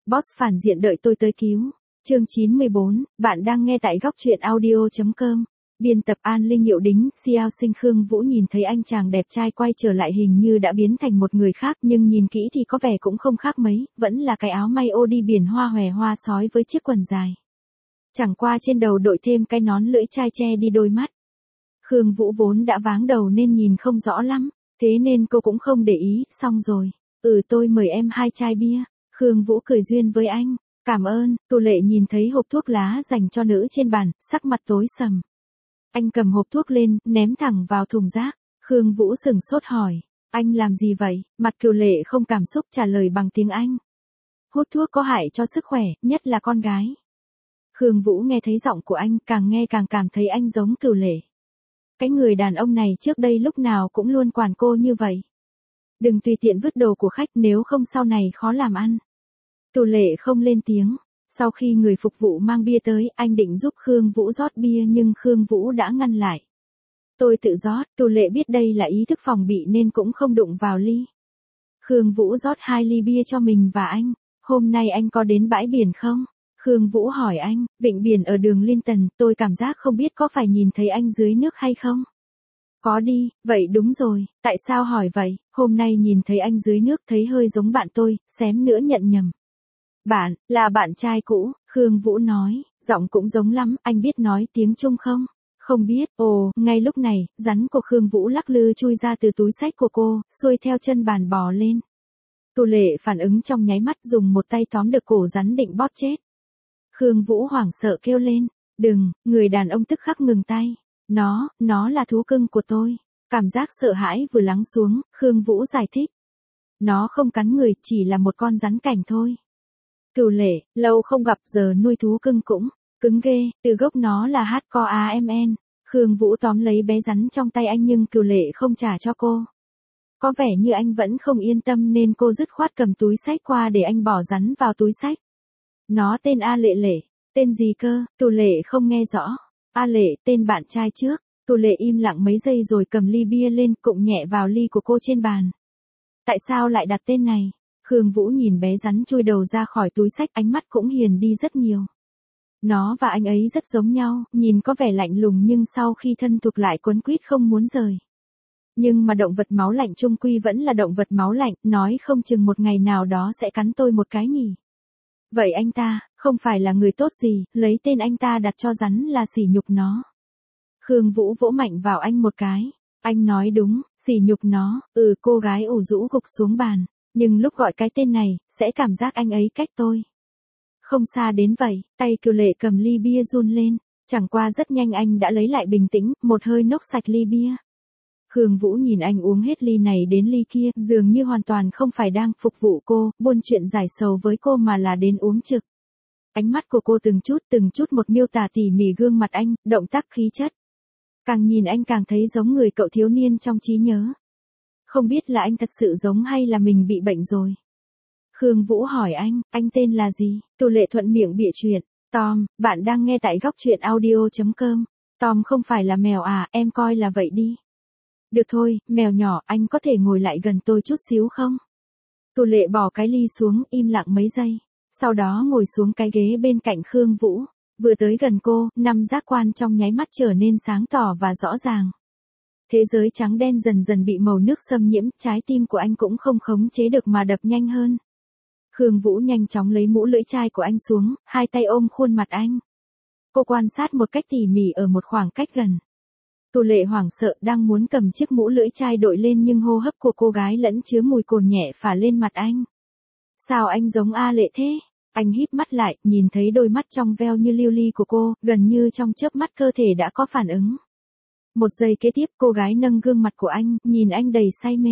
Boss phản diện đợi tôi tới cứu. Chương 94, bạn đang nghe tại góc truyện audio.com. Biên tập An Linh Hiệu Đính, Xiao Sinh Khương Vũ nhìn thấy anh chàng đẹp trai quay trở lại hình như đã biến thành một người khác nhưng nhìn kỹ thì có vẻ cũng không khác mấy, vẫn là cái áo may ô đi biển hoa hòe hoa sói với chiếc quần dài. Chẳng qua trên đầu đội thêm cái nón lưỡi chai che đi đôi mắt. Khương Vũ vốn đã váng đầu nên nhìn không rõ lắm, thế nên cô cũng không để ý, xong rồi. Tôi mời em 2 chai bia. Khương Vũ cười duyên với anh. Cảm ơn. Tô Lệ nhìn thấy hộp thuốc lá dành cho nữ trên bàn, sắc mặt tối sầm. Anh cầm hộp thuốc lên, ném thẳng vào thùng rác. Khương Vũ sững sốt hỏi. Anh làm gì vậy? Mặt Kiều Lệ không cảm xúc trả lời bằng tiếng Anh. Hút thuốc có hại cho sức khỏe, nhất là con gái. Khương Vũ nghe thấy giọng của anh, càng nghe càng cảm thấy anh giống Kiều Lệ. Cái người đàn ông này trước đây lúc nào cũng luôn quản cô như vậy. Đừng tùy tiện vứt đồ của khách nếu không sau này khó làm ăn. Kiều Lệ không lên tiếng. Sau khi người phục vụ mang bia tới, anh định giúp Khương Vũ rót bia nhưng Khương Vũ đã ngăn lại. Tôi tự rót. Kiều Lệ biết đây là ý thức phòng bị nên cũng không đụng vào ly. Khương Vũ rót 2 ly bia cho mình và anh. Hôm nay anh có đến bãi biển không? Khương Vũ hỏi anh. Vịnh biển ở đường Linton, tôi cảm giác không biết có phải nhìn thấy anh dưới nước hay không? Có đi. Vậy đúng rồi. Tại sao hỏi vậy? Hôm nay nhìn thấy anh dưới nước thấy hơi giống bạn tôi, xém nữa nhận nhầm. Bạn, là bạn trai cũ, Khương Vũ nói, giọng cũng giống lắm, anh biết nói tiếng Trung không? Không biết. Ồ, ngay lúc này, rắn của Khương Vũ lắc lư chui ra từ túi xách của cô, xuôi theo chân bàn bò lên. Tô Lệ phản ứng trong nháy mắt dùng một tay tóm được cổ rắn định bóp chết. Khương Vũ hoảng sợ kêu lên, đừng, người đàn ông tức khắc ngừng tay. Nó là thú cưng của tôi. Cảm giác sợ hãi vừa lắng xuống, Khương Vũ giải thích. Nó không cắn người, chỉ là một con rắn cảnh thôi. Kiều Lệ, lâu không gặp giờ nuôi thú cưng cũng cứng ghê, từ gốc nó là HCOAMN. Khương Vũ tóm lấy bé rắn trong tay anh nhưng Kiều Lệ không trả cho cô. Có vẻ như anh vẫn không yên tâm nên cô dứt khoát cầm túi xách qua để anh bỏ rắn vào túi xách. Nó tên A Lệ Lệ. Tên gì cơ? Kiều Lệ không nghe rõ. A Lệ, tên bạn trai trước. Kiều Lệ im lặng mấy giây rồi cầm ly bia lên cụng nhẹ vào ly của cô trên bàn. Tại sao lại đặt tên này? Khương Vũ nhìn bé rắn chui đầu ra khỏi túi xách, ánh mắt cũng hiền đi rất nhiều. Nó và anh ấy rất giống nhau, nhìn có vẻ lạnh lùng nhưng sau khi thân thuộc lại quấn quýt không muốn rời. Nhưng mà động vật máu lạnh chung quy vẫn là động vật máu lạnh, nói không chừng một ngày nào đó sẽ cắn tôi một cái nhỉ. Vậy anh ta, không phải là người tốt gì, lấy tên anh ta đặt cho rắn là sỉ nhục nó. Khương Vũ vỗ mạnh vào anh một cái. Anh nói đúng, sỉ nhục nó. Cô gái ủ rũ gục xuống bàn. Nhưng lúc gọi cái tên này, sẽ cảm giác anh ấy cách tôi. Không xa đến vậy, tay Kiều Lệ cầm ly bia run lên. Chẳng qua rất nhanh anh đã lấy lại bình tĩnh, một hơi nốc sạch ly bia. Khương Vũ nhìn anh uống hết ly này đến ly kia, dường như hoàn toàn không phải đang phục vụ cô, buôn chuyện giải sầu với cô mà là đến uống trực. Ánh mắt của cô từng chút một miêu tả tỉ mỉ gương mặt anh, động tác khí chất. Càng nhìn anh càng thấy giống người cậu thiếu niên trong trí nhớ. Không biết là anh thật sự giống hay là mình bị bệnh rồi. Khương Vũ hỏi anh tên là gì? Kiều Lệ thuận miệng bịa chuyện. Tom, bạn đang nghe tại góc truyện audio.com. Tom không phải là mèo à, em coi là vậy đi. Được thôi, mèo nhỏ, anh có thể ngồi lại gần tôi chút xíu không? Kiều Lệ bỏ cái ly xuống, im lặng mấy giây. Sau đó ngồi xuống cái ghế bên cạnh Khương Vũ. Vừa tới gần cô, 5 giác quan trong nháy mắt trở nên sáng tỏ và rõ ràng. Thế giới trắng đen dần dần bị màu nước xâm nhiễm, trái tim của anh cũng không khống chế được mà đập nhanh hơn. Khương Vũ nhanh chóng lấy mũ lưỡi chai của anh xuống, 2 tay ôm khuôn mặt anh. Cô quan sát một cách tỉ mỉ ở một khoảng cách gần. Kiều Lệ hoảng sợ đang muốn cầm chiếc mũ lưỡi chai đội lên nhưng hô hấp của cô gái lẫn chứa mùi cồn nhẹ phả lên mặt anh. Sao anh giống A Lệ thế? Anh híp mắt lại, nhìn thấy đôi mắt trong veo như lưu ly của cô, gần như trong chớp mắt cơ thể đã có phản ứng. Một giây kế tiếp cô gái nâng gương mặt của anh, nhìn anh đầy say mê.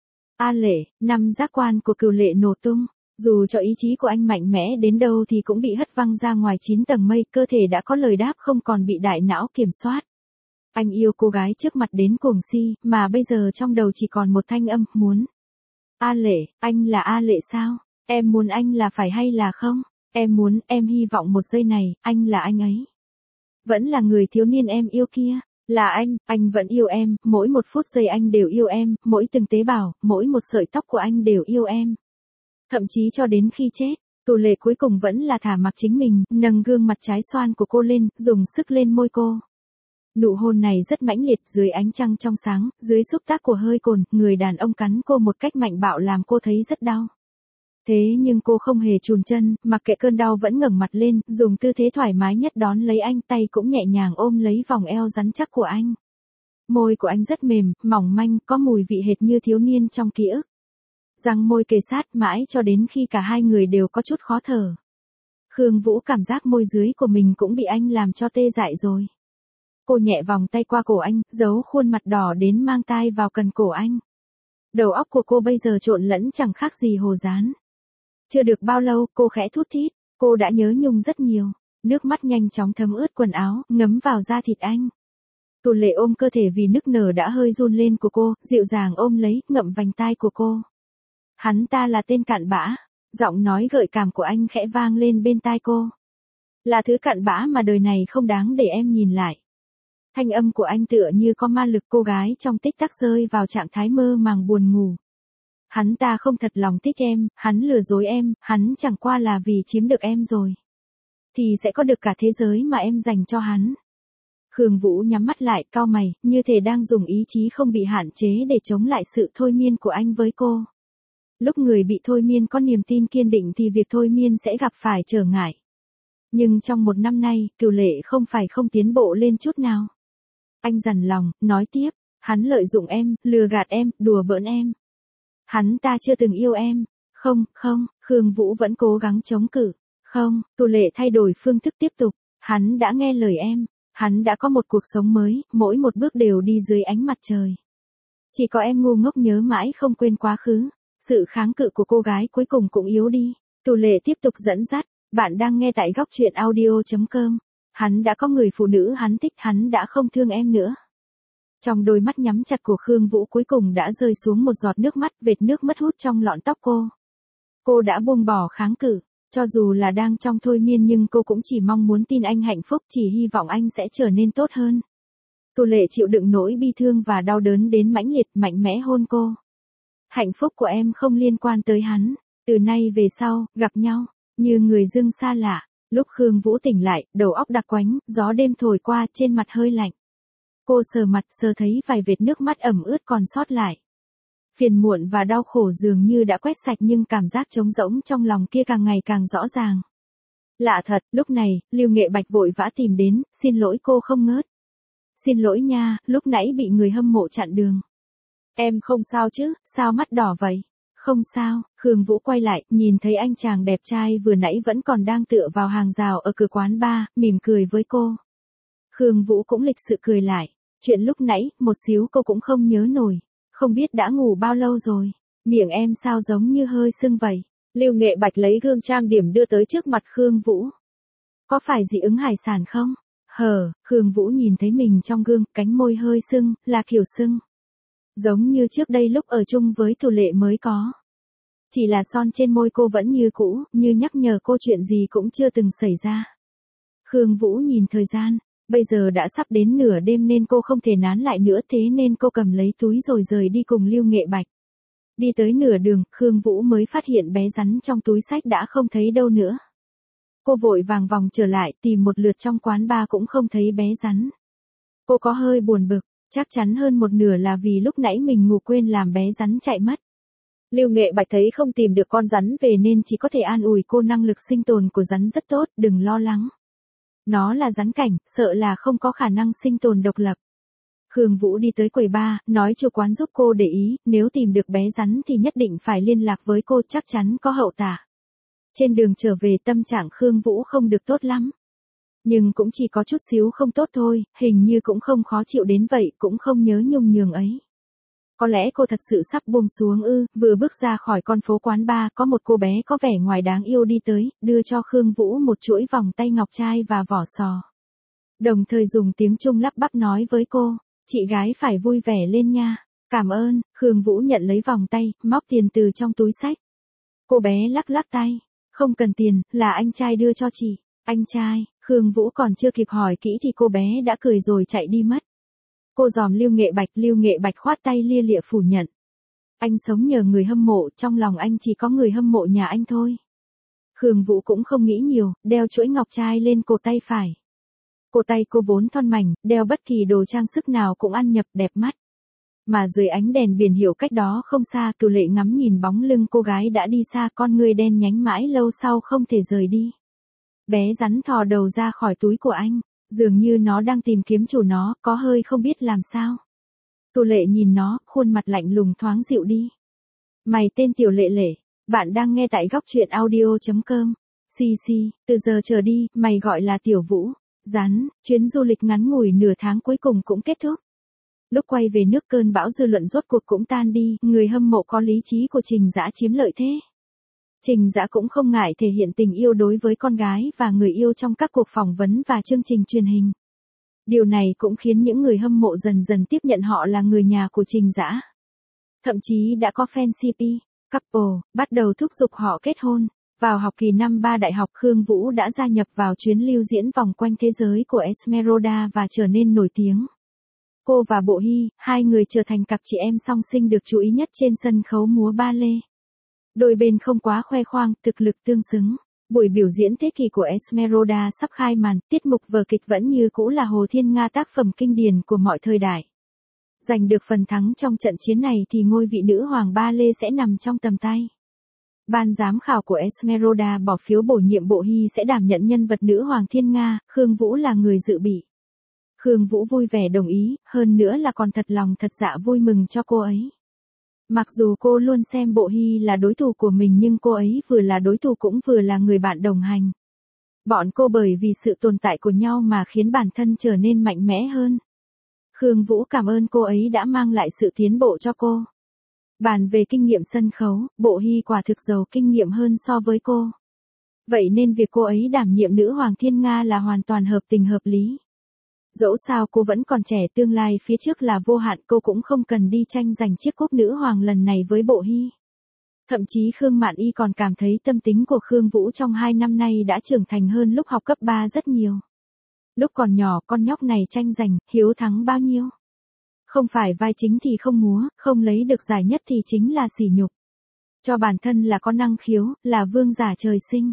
A Lệ, 5 giác quan của Kiều Lệ nổ tung. Dù cho ý chí của anh mạnh mẽ đến đâu thì cũng bị hất văng ra ngoài 9 tầng mây, cơ thể đã có lời đáp không còn bị đại não kiểm soát. Anh yêu cô gái trước mặt đến cuồng si, mà bây giờ trong đầu chỉ còn một thanh âm, muốn. A Lệ, anh là A Lệ sao? Em muốn anh là phải hay là không? Em muốn, em hy vọng một giây này, anh là anh ấy. Vẫn là người thiếu niên em yêu kia. Là anh vẫn yêu em, mỗi một phút giây anh đều yêu em, mỗi từng tế bào, mỗi một sợi tóc của anh đều yêu em. Thậm chí cho đến khi chết, Cửu Lệ cuối cùng vẫn là thả mặc chính mình, nâng gương mặt trái xoan của cô lên, dùng sức lên môi cô. Nụ hôn này rất mãnh liệt, dưới ánh trăng trong sáng, dưới xúc tác của hơi cồn, người đàn ông cắn cô một cách mạnh bạo làm cô thấy rất đau. Thế nhưng cô không hề chùn chân, mặc kệ cơn đau vẫn ngẩng mặt lên, dùng tư thế thoải mái nhất đón lấy anh, tay cũng nhẹ nhàng ôm lấy vòng eo rắn chắc của anh. Môi của anh rất mềm, mỏng manh, có mùi vị hệt như thiếu niên trong ký ức. Răng môi kề sát mãi cho đến khi cả hai người đều có chút khó thở. Khương Vũ cảm giác môi dưới của mình cũng bị anh làm cho tê dại rồi. Cô nhẹ vòng tay qua cổ anh, giấu khuôn mặt đỏ đến mang tai vào cần cổ anh. Đầu óc của cô bây giờ trộn lẫn chẳng khác gì hồ dán. Chưa được bao lâu, cô khẽ thút thít, cô đã nhớ Nhung rất nhiều. Nước mắt nhanh chóng thấm ướt quần áo, ngấm vào da thịt anh. Cửu Lệ ôm cơ thể vì nức nở đã hơi run lên của cô, dịu dàng ôm lấy, ngậm vành tai của cô. Hắn ta là tên cặn bã. Giọng nói gợi cảm của anh khẽ vang lên bên tai cô. Là thứ cặn bã mà đời này không đáng để em nhìn lại. Thanh âm của anh tựa như có ma lực, cô gái trong tích tắc rơi vào trạng thái mơ màng buồn ngủ. Hắn ta không thật lòng thích em, hắn lừa dối em, hắn chẳng qua là vì chiếm được em rồi. Thì sẽ có được cả thế giới mà em dành cho hắn. Khương Vũ nhắm mắt lại, cau mày, như thể đang dùng ý chí không bị hạn chế để chống lại sự thôi miên của anh với cô. Lúc người bị thôi miên có niềm tin kiên định thì việc thôi miên sẽ gặp phải trở ngại. Nhưng trong 1 năm nay, Cửu Lệ không phải không tiến bộ lên chút nào. Anh dằn lòng, nói tiếp, hắn lợi dụng em, lừa gạt em, đùa bỡn em. Hắn ta chưa từng yêu em. Không, Khương Vũ vẫn cố gắng chống cự. Không, Cửu Lệ thay đổi phương thức tiếp tục. Hắn đã nghe lời em. Hắn đã có một cuộc sống mới, mỗi một bước đều đi dưới ánh mặt trời. Chỉ có em ngu ngốc nhớ mãi không quên quá khứ. Sự kháng cự của cô gái cuối cùng cũng yếu đi. Cửu Lệ tiếp tục dẫn dắt. Bạn đang nghe tại góc truyện audio.com. Hắn đã có người phụ nữ hắn thích, hắn đã không thương em nữa. Trong đôi mắt nhắm chặt của Khương Vũ cuối cùng đã rơi xuống một giọt nước mắt, vệt nước mất hút trong lọn tóc cô. Cô đã buông bỏ kháng cự, cho dù là đang trong thôi miên nhưng cô cũng chỉ mong muốn tin anh hạnh phúc, chỉ hy vọng anh sẽ trở nên tốt hơn. Cửu Lệ chịu đựng nỗi bi thương và đau đớn đến mãnh liệt, mạnh mẽ hôn cô. Hạnh phúc của em không liên quan tới hắn, từ nay về sau, gặp nhau, như người dưng xa lạ. Lúc Khương Vũ tỉnh lại, đầu óc đặc quánh, gió đêm thổi qua, trên mặt hơi lạnh. Cô sờ mặt, sờ thấy vài vệt nước mắt ẩm ướt còn sót lại. Phiền muộn và đau khổ dường như đã quét sạch nhưng cảm giác trống rỗng trong lòng kia càng ngày càng rõ ràng. Lạ thật, lúc này, Lưu Nghệ Bạch vội vã tìm đến, xin lỗi cô không ngớt. Xin lỗi nha, lúc nãy bị người hâm mộ chặn đường. Em không sao chứ, sao mắt đỏ vậy? Không sao, Khương Vũ quay lại, nhìn thấy anh chàng đẹp trai vừa nãy vẫn còn đang tựa vào hàng rào ở cửa quán bar, mỉm cười với cô. Khương Vũ cũng lịch sự cười lại. Chuyện lúc nãy, một xíu cô cũng không nhớ nổi. Không biết đã ngủ bao lâu rồi. Miệng em sao giống như hơi sưng vậy. Lưu Nghệ Bạch lấy gương trang điểm đưa tới trước mặt Khương Vũ. Có phải dị ứng hải sản không? Khương Vũ nhìn thấy mình trong gương, cánh môi hơi sưng, là kiểu sưng. Giống như trước đây lúc ở chung với Cửu Lệ mới có. Chỉ là son trên môi cô vẫn như cũ, như nhắc nhở cô chuyện gì cũng chưa từng xảy ra. Khương Vũ nhìn thời gian, bây giờ đã sắp đến nửa đêm nên cô không thể nán lại nữa, thế nên cô cầm lấy túi rồi rời đi cùng Lưu Nghệ Bạch. Đi tới nửa đường, Khương Vũ mới phát hiện bé rắn trong túi xách đã không thấy đâu nữa. Cô vội vàng vòng trở lại, tìm một lượt trong quán bar cũng không thấy bé rắn. Cô có hơi buồn bực, chắc chắn hơn một nửa là vì lúc nãy mình ngủ quên làm bé rắn chạy mất. Lưu Nghệ Bạch thấy không tìm được con rắn về nên chỉ có thể an ủi cô, năng lực sinh tồn của rắn rất tốt, đừng lo lắng. Nó là rắn cảnh, sợ là không có khả năng sinh tồn độc lập. Khương Vũ đi tới quầy bar, nói chủ quán giúp cô để ý, nếu tìm được bé rắn thì nhất định phải liên lạc với cô, chắc chắn có hậu tả. Trên đường trở về tâm trạng Khương Vũ không được tốt lắm. Nhưng cũng chỉ có chút xíu không tốt thôi, hình như cũng không khó chịu đến vậy, cũng không nhớ Nhung nhường ấy. Có lẽ cô thật sự sắp buông xuống ư? Vừa bước ra khỏi con phố quán bar, có một cô bé có vẻ ngoài đáng yêu đi tới, đưa cho Khương Vũ một chuỗi vòng tay ngọc trai và vỏ sò. Đồng thời dùng tiếng Trung lắp bắp nói với cô, chị gái phải vui vẻ lên nha. Cảm ơn. Khương Vũ nhận lấy vòng tay, móc tiền từ trong túi xách. Cô bé lắc lắc tay, không cần tiền, là anh trai đưa cho chị. Anh trai? Khương Vũ còn chưa kịp hỏi kỹ thì cô bé đã cười rồi chạy đi mất. Cô dòm Lưu Nghệ Bạch khoát tay lia lịa phủ nhận. Anh sống nhờ người hâm mộ, trong lòng anh chỉ có người hâm mộ nhà anh thôi. Khương Vũ cũng không nghĩ nhiều, đeo chuỗi ngọc trai lên cổ tay phải. Cổ tay cô vốn thon mảnh, đeo bất kỳ đồ trang sức nào cũng ăn nhập đẹp mắt. Mà dưới ánh đèn biển hiệu cách đó không xa, Cửu Lệ ngắm nhìn bóng lưng cô gái đã đi xa, con người đen nhánh mãi lâu sau không thể rời đi. Bé rắn thò đầu ra khỏi túi của anh, dường như nó đang tìm kiếm chủ nó, có hơi không biết làm sao. Cửu Lệ nhìn nó, khuôn mặt lạnh lùng thoáng dịu đi. Mày tên Tiểu Lệ Lệ, bạn đang nghe tại góc truyện audio.com. Xì, từ giờ trở đi, mày gọi là Tiểu Vũ. Rắn, chuyến du lịch ngắn ngủi nửa tháng cuối cùng cũng kết thúc. Lúc quay về nước cơn bão dư luận rốt cuộc cũng tan đi, người hâm mộ có lý trí của Trình Dã chiếm lợi thế. Trình Dã cũng không ngại thể hiện tình yêu đối với con gái và người yêu trong các cuộc phỏng vấn và chương trình truyền hình. Điều này cũng khiến những người hâm mộ dần dần tiếp nhận họ là người nhà của Trình Dã. Thậm chí đã có fan CP, couple, bắt đầu thúc giục họ kết hôn. Vào học kỳ năm 3 đại học, Khương Vũ đã gia nhập vào chuyến lưu diễn vòng quanh thế giới của Esmeralda và trở nên nổi tiếng. Cô và Bộ Hy, hai người trở thành cặp chị em song sinh được chú ý nhất trên sân khấu múa ba lê. Đôi bên không quá khoe khoang, thực lực tương xứng. Buổi biểu diễn thế kỷ của Esmeralda sắp khai màn, tiết mục vở kịch vẫn như cũ là Hồ Thiên Nga, tác phẩm kinh điển của mọi thời đại. Giành được phần thắng trong trận chiến này thì ngôi vị nữ hoàng ba lê sẽ nằm trong tầm tay. Ban giám khảo của Esmeralda bỏ phiếu bổ nhiệm Bộ Hy sẽ đảm nhận nhân vật nữ hoàng Thiên Nga, Khương Vũ là người dự bị. Khương Vũ vui vẻ đồng ý, hơn nữa là còn thật lòng thật dạ vui mừng cho cô ấy. Mặc dù cô luôn xem Bộ Hy là đối thủ của mình nhưng cô ấy vừa là đối thủ cũng vừa là người bạn đồng hành. Bọn cô bởi vì sự tồn tại của nhau mà khiến bản thân trở nên mạnh mẽ hơn. Khương Vũ cảm ơn cô ấy đã mang lại sự tiến bộ cho cô. Bàn về kinh nghiệm sân khấu, Bộ Hy quả thực giàu kinh nghiệm hơn so với cô. Vậy nên việc cô ấy đảm nhiệm nữ hoàng Thiên Nga là hoàn toàn hợp tình hợp lý. Dẫu sao cô vẫn còn trẻ, tương lai phía trước là vô hạn, cô cũng không cần đi tranh giành chiếc cúp nữ hoàng lần này với Bộ Hy. Thậm chí Khương Mạn Y còn cảm thấy tâm tính của Khương Vũ trong 2 năm nay đã trưởng thành hơn lúc học cấp 3 rất nhiều. Lúc còn nhỏ con nhóc này tranh giành, hiếu thắng bao nhiêu. Không phải vai chính thì không múa, không lấy được giải nhất thì chính là sỉ nhục. Cho bản thân là có năng khiếu, là vương giả trời sinh.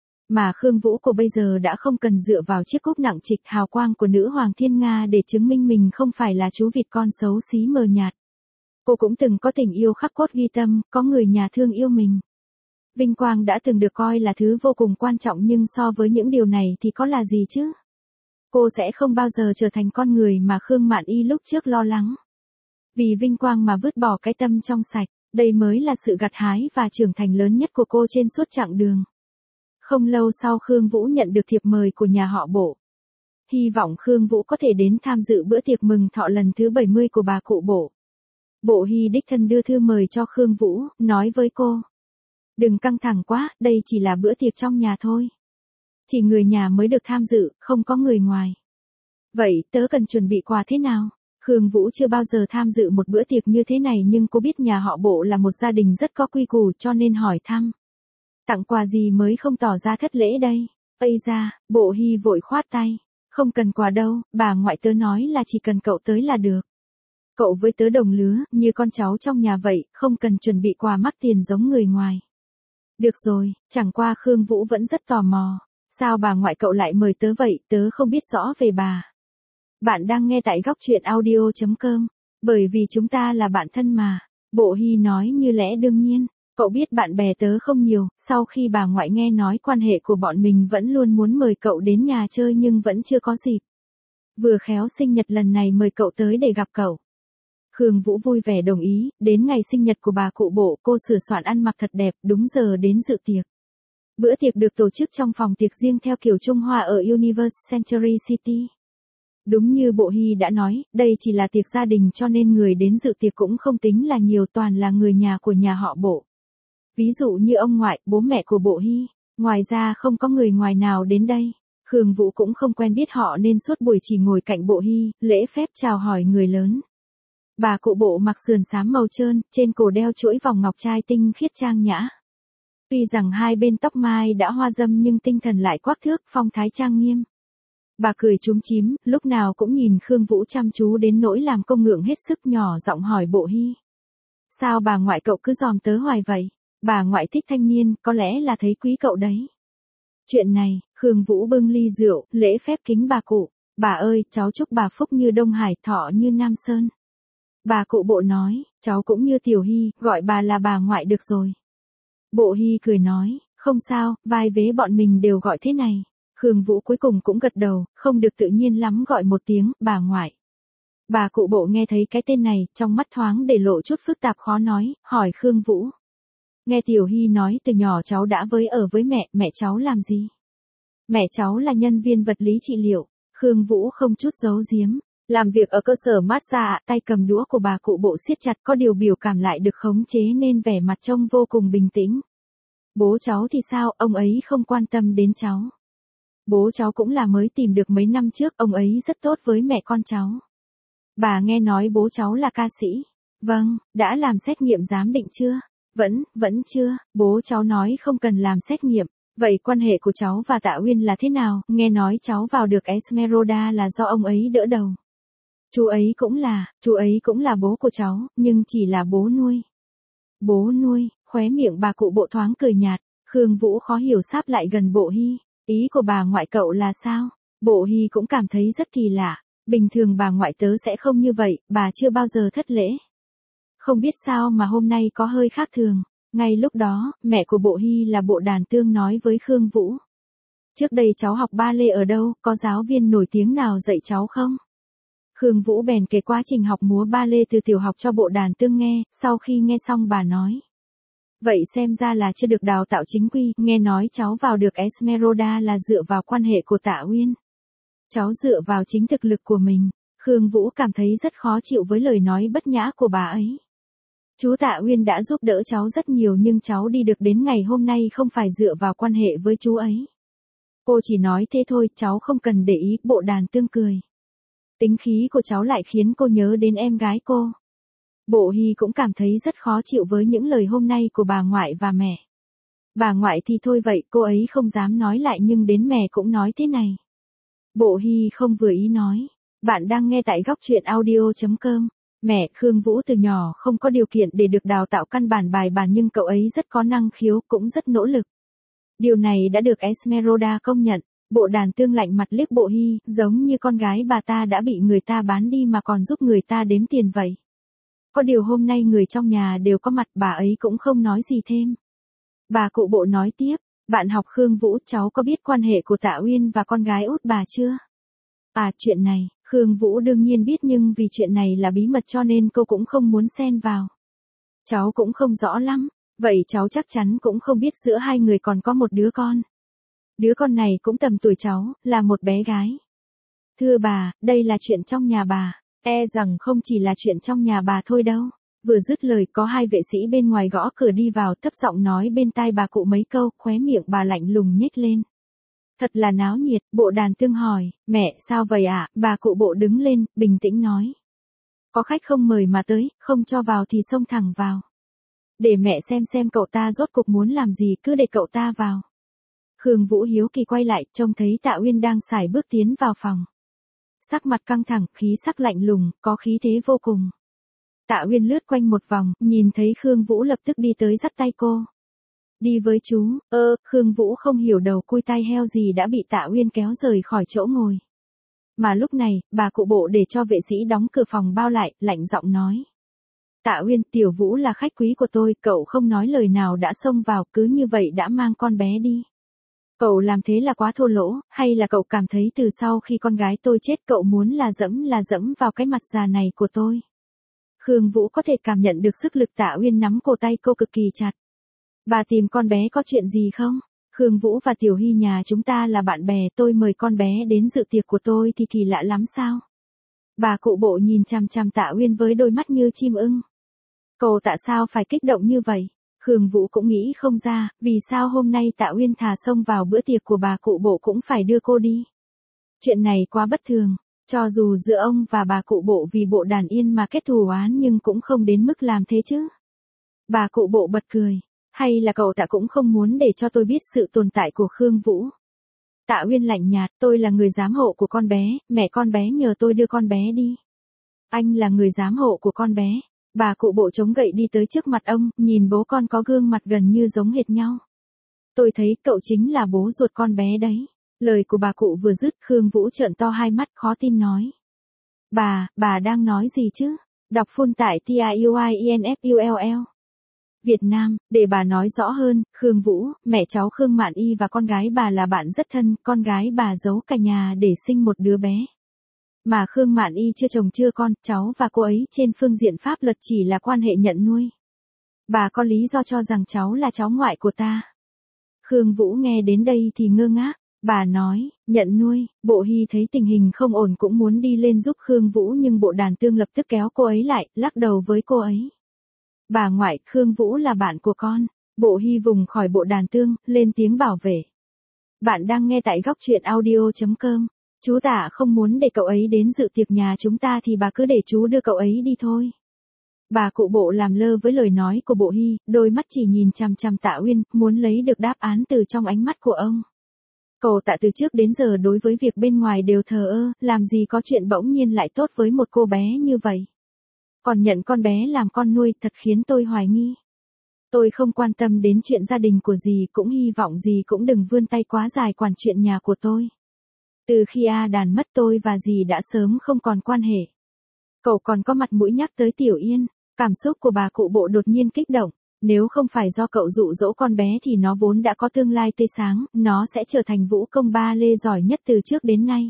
Mà Khương Vũ của bây giờ đã không cần dựa vào chiếc cúp nặng trịch hào quang của nữ hoàng Thiên Nga để chứng minh mình không phải là chú vịt con xấu xí mờ nhạt. Cô cũng từng có tình yêu khắc cốt ghi tâm, có người nhà thương yêu mình. Vinh quang đã từng được coi là thứ vô cùng quan trọng nhưng so với những điều này thì có là gì chứ? Cô sẽ không bao giờ trở thành con người mà Khương Mạn Y lúc trước lo lắng. Vì vinh quang mà vứt bỏ cái tâm trong sạch, đây mới là sự gặt hái và trưởng thành lớn nhất của cô trên suốt chặng đường. Không lâu sau Khương Vũ nhận được thiệp mời của nhà họ Bộ. Hy vọng Khương Vũ có thể đến tham dự bữa tiệc mừng thọ lần thứ 70 của bà cụ Bộ. Bộ Hy đích thân đưa thư mời cho Khương Vũ, nói với cô. Đừng căng thẳng quá, đây chỉ là bữa tiệc trong nhà thôi. Chỉ người nhà mới được tham dự, không có người ngoài. Vậy tớ cần chuẩn bị quà thế nào? Khương Vũ chưa bao giờ tham dự một bữa tiệc như thế này nhưng cô biết nhà họ Bộ là một gia đình rất có quy củ cho nên hỏi thăm. Tặng quà gì mới không tỏ ra thất lễ đây? Ây da, Bộ Hy vội khoát tay. Không cần quà đâu, bà ngoại tớ nói là chỉ cần cậu tới là được. Cậu với tớ đồng lứa, như con cháu trong nhà vậy, không cần chuẩn bị quà mắc tiền giống người ngoài. Được rồi, chẳng qua Khương Vũ vẫn rất tò mò. Sao bà ngoại cậu lại mời tớ vậy, tớ không biết rõ về bà. Bạn đang nghe tại góc truyện audio.com, bởi vì chúng ta là bạn thân mà. Bộ Hy nói như lẽ đương nhiên, cậu biết bạn bè tớ không nhiều, sau khi bà ngoại nghe nói quan hệ của bọn mình vẫn luôn muốn mời cậu đến nhà chơi nhưng vẫn chưa có dịp. Vừa khéo sinh nhật lần này mời cậu tới để gặp cậu. Khương Vũ vui vẻ đồng ý, đến ngày sinh nhật của bà cụ Bộ cô sửa soạn ăn mặc thật đẹp, đúng giờ đến dự tiệc. Bữa tiệc được tổ chức trong phòng tiệc riêng theo kiểu Trung Hoa ở Universe Century City. Đúng như Bộ Hy đã nói, đây chỉ là tiệc gia đình cho nên người đến dự tiệc cũng không tính là nhiều, toàn là người nhà của nhà họ Bộ. Ví dụ như ông ngoại, bố mẹ của Bộ Hy, ngoài ra không có người ngoài nào đến đây. Khương Vũ cũng không quen biết họ nên suốt buổi chỉ ngồi cạnh Bộ Hy, lễ phép chào hỏi người lớn. Bà cụ Bộ mặc sườn xám màu trơn, trên cổ đeo chuỗi vòng ngọc trai tinh khiết trang nhã. Tuy rằng hai bên tóc mai đã hoa râm nhưng tinh thần lại quắc thước, phong thái trang nghiêm. Bà cười chúm chím, lúc nào cũng nhìn Khương Vũ chăm chú đến nỗi làm cô ngượng hết sức, nhỏ giọng hỏi Bộ Hy. Sao bà ngoại cậu cứ dòm tớ hoài vậy? Bà ngoại thích thanh niên, có lẽ là thấy quý cậu đấy. Chuyện này, Khương Vũ bưng ly rượu, lễ phép kính bà cụ. Bà ơi, cháu chúc bà phúc như Đông Hải, thọ như Nam Sơn. Bà cụ Bộ nói, cháu cũng như Tiểu Hy, gọi bà là bà ngoại được rồi. Bộ Hy cười nói, không sao, vai vế bọn mình đều gọi thế này. Khương Vũ cuối cùng cũng gật đầu, không được tự nhiên lắm gọi một tiếng, bà ngoại. Bà cụ Bộ nghe thấy cái tên này, trong mắt thoáng để lộ chút phức tạp khó nói, hỏi Khương Vũ. Nghe Tiểu Hy nói từ nhỏ cháu đã ở với mẹ cháu làm gì? Mẹ cháu là nhân viên vật lý trị liệu. Khương Vũ không chút giấu giếm. Làm việc ở cơ sở massage, tay cầm đũa của bà cụ Bộ siết chặt, có điều biểu cảm lại được khống chế nên vẻ mặt trông vô cùng bình tĩnh. Bố cháu thì sao, ông ấy không quan tâm đến cháu. Bố cháu cũng là mới tìm được mấy năm trước, ông ấy rất tốt với mẹ con cháu. Bà nghe nói bố cháu là ca sĩ. Vâng, đã làm xét nghiệm giám định chưa? Vẫn chưa, bố cháu nói không cần làm xét nghiệm. Vậy quan hệ của cháu và Tạ Uyên là thế nào? Nghe nói cháu vào được Esmeralda là do ông ấy đỡ đầu. Chú ấy cũng là bố của cháu, nhưng chỉ là bố nuôi. Bố nuôi, khóe miệng bà cụ Bộ thoáng cười nhạt. Khương Vũ khó hiểu sáp lại gần Bộ Hy. Ý của bà ngoại cậu là sao? Bộ Hy cũng cảm thấy rất kỳ lạ. Bình thường bà ngoại tớ sẽ không như vậy, bà chưa bao giờ thất lễ. Không biết sao mà hôm nay có hơi khác thường. Ngay lúc đó, mẹ của Bộ Hy là Bộ Đàn Tương nói với Khương Vũ. Trước đây cháu học ba lê ở đâu, có giáo viên nổi tiếng nào dạy cháu không? Khương Vũ bèn kể quá trình học múa ba lê từ tiểu học cho Bộ Đàn Tương nghe, sau khi nghe xong bà nói. Vậy xem ra là chưa được đào tạo chính quy, nghe nói cháu vào được Esmeralda là dựa vào quan hệ của Tạ Uyên. Cháu dựa vào chính thực lực của mình. Khương Vũ cảm thấy rất khó chịu với lời nói bất nhã của bà ấy. Chú Tạ Uyên đã giúp đỡ cháu rất nhiều nhưng cháu đi được đến ngày hôm nay không phải dựa vào quan hệ với chú ấy. Cô chỉ nói thế thôi, cháu không cần để ý. Bộ Đàn Tương cười. Tính khí của cháu lại khiến cô nhớ đến em gái cô. Bộ Hy cũng cảm thấy rất khó chịu với những lời hôm nay của bà ngoại và mẹ. Bà ngoại thì thôi vậy, cô ấy không dám nói lại nhưng đến mẹ cũng nói thế này. Bộ Hy không vừa ý nói. Bạn đang nghe tại góc truyện audio.com. Mẹ, Khương Vũ từ nhỏ không có điều kiện để được đào tạo căn bản bài bản nhưng cậu ấy rất có năng khiếu, cũng rất nỗ lực. Điều này đã được Esmeralda công nhận. Bộ Đàn Tương lạnh mặt liếc Bộ Hy, giống như con gái bà ta đã bị người ta bán đi mà còn giúp người ta đếm tiền vậy. Có điều hôm nay người trong nhà đều có mặt, bà ấy cũng không nói gì thêm. Bà cụ Bộ nói tiếp, bạn học Khương Vũ, cháu có biết quan hệ của Tạ Uyên và con gái út bà chưa? À, chuyện này, Khương Vũ đương nhiên biết nhưng vì chuyện này là bí mật cho nên cô cũng không muốn xen vào. Cháu cũng không rõ lắm, vậy cháu chắc chắn cũng không biết giữa hai người còn có một đứa con. Đứa con này cũng tầm tuổi cháu, là một bé gái. Thưa bà, đây là chuyện trong nhà bà, e rằng không chỉ là chuyện trong nhà bà thôi đâu. Vừa dứt lời có hai vệ sĩ bên ngoài gõ cửa đi vào, thấp giọng nói bên tai bà cụ mấy câu, khóe miệng bà lạnh lùng nhếch lên. Thật là náo nhiệt. Bộ Đàn Tương hỏi, mẹ sao vậy ạ? Bà cụ Bộ đứng lên, bình tĩnh nói. Có khách không mời mà tới, không cho vào thì xông thẳng vào. Để mẹ xem cậu ta rốt cuộc muốn làm gì, cứ để cậu ta vào. Khương Vũ hiếu kỳ quay lại, trông thấy Tạ Uyên đang sải bước tiến vào phòng. Sắc mặt căng thẳng, khí sắc lạnh lùng, có khí thế vô cùng. Tạ Uyên lướt quanh một vòng, nhìn thấy Khương Vũ lập tức đi tới dắt tay cô. Đi với chú. Khương Vũ không hiểu đầu cui tai heo gì đã bị Tạ Uyên kéo rời khỏi chỗ ngồi. Mà lúc này, bà cụ Bộ để cho vệ sĩ đóng cửa phòng bao lại, lạnh giọng nói. Tạ Uyên, Tiểu Vũ là khách quý của tôi, cậu không nói lời nào đã xông vào, cứ như vậy đã mang con bé đi. Cậu làm thế là quá thô lỗ, hay là cậu cảm thấy từ sau khi con gái tôi chết cậu muốn là dẫm vào cái mặt già này của tôi. Khương Vũ có thể cảm nhận được sức lực Tạ Uyên nắm cổ tay cô cực kỳ chặt. Bà tìm con bé có chuyện gì không? Khương Vũ và Tiểu Hy nhà chúng ta là bạn bè, tôi mời con bé đến dự tiệc của tôi thì kỳ lạ lắm sao? Bà cụ Bộ nhìn chằm chằm Tạ Uyên với đôi mắt như chim ưng. Cậu tại sao phải kích động như vậy? Khương Vũ cũng nghĩ không ra, vì sao hôm nay Tạ Uyên thà xông vào bữa tiệc của bà cụ Bộ cũng phải đưa cô đi. Chuyện này quá bất thường, cho dù giữa ông và bà cụ Bộ vì Bộ Đàn Yên mà kết thù oán nhưng cũng không đến mức làm thế chứ. Bà cụ Bộ bật cười. Hay là cậu Tạ cũng không muốn để cho tôi biết sự tồn tại của Khương Vũ? Tạ Uyên lạnh nhạt, tôi là người giám hộ của con bé, mẹ con bé nhờ tôi đưa con bé đi. Anh là người giám hộ của con bé. Bà cụ bộ chống gậy đi tới trước mặt ông, nhìn bố con có gương mặt gần như giống hệt nhau. Tôi thấy cậu chính là bố ruột con bé đấy. Lời của bà cụ vừa dứt, Khương Vũ trợn to hai mắt khó tin nói. Bà đang nói gì chứ? Đọc full tại TIUINFULL. Việt Nam, để bà nói rõ hơn, Khương Vũ, mẹ cháu Khương Mạn Y và con gái bà là bạn rất thân, con gái bà giấu cả nhà để sinh một đứa bé. Mà Khương Mạn Y chưa chồng chưa con, cháu và cô ấy trên phương diện pháp luật chỉ là quan hệ nhận nuôi. Bà có lý do cho rằng cháu là cháu ngoại của ta. Khương Vũ nghe đến đây thì ngơ ngác. Bà nói, nhận nuôi, Bộ Hy thấy tình hình không ổn cũng muốn đi lên giúp Khương Vũ nhưng Bộ Đàn Tương lập tức kéo cô ấy lại, lắc đầu với cô ấy. Bà ngoại, Khương Vũ là bạn của con. Bộ Hy vùng khỏi Bộ Đàn Tương, lên tiếng bảo vệ. Bạn đang nghe tại góc truyện audio.com. Chú Tạ không muốn để cậu ấy đến dự tiệc nhà chúng ta thì bà cứ để chú đưa cậu ấy đi thôi. Bà cụ Bộ làm lơ với lời nói của Bộ Hy, đôi mắt chỉ nhìn chằm chằm Tạ Uyên, muốn lấy được đáp án từ trong ánh mắt của ông. Cậu Tạ từ trước đến giờ đối với việc bên ngoài đều thờ ơ, làm gì có chuyện bỗng nhiên lại tốt với một cô bé như vậy. Còn nhận con bé làm con nuôi thật khiến tôi hoài nghi. Tôi không quan tâm đến chuyện gia đình của dì, cũng hy vọng dì cũng đừng vươn tay quá dài quản chuyện nhà của tôi. Từ khi A Đàn mất tôi và dì đã sớm không còn quan hệ. Cậu còn có mặt mũi nhắc tới Tiểu Yên. Cảm xúc của bà cụ Bộ đột nhiên kích động. Nếu không phải do cậu dụ dỗ con bé thì nó vốn đã có tương lai tươi sáng, nó sẽ trở thành vũ công ba lê giỏi nhất từ trước đến nay.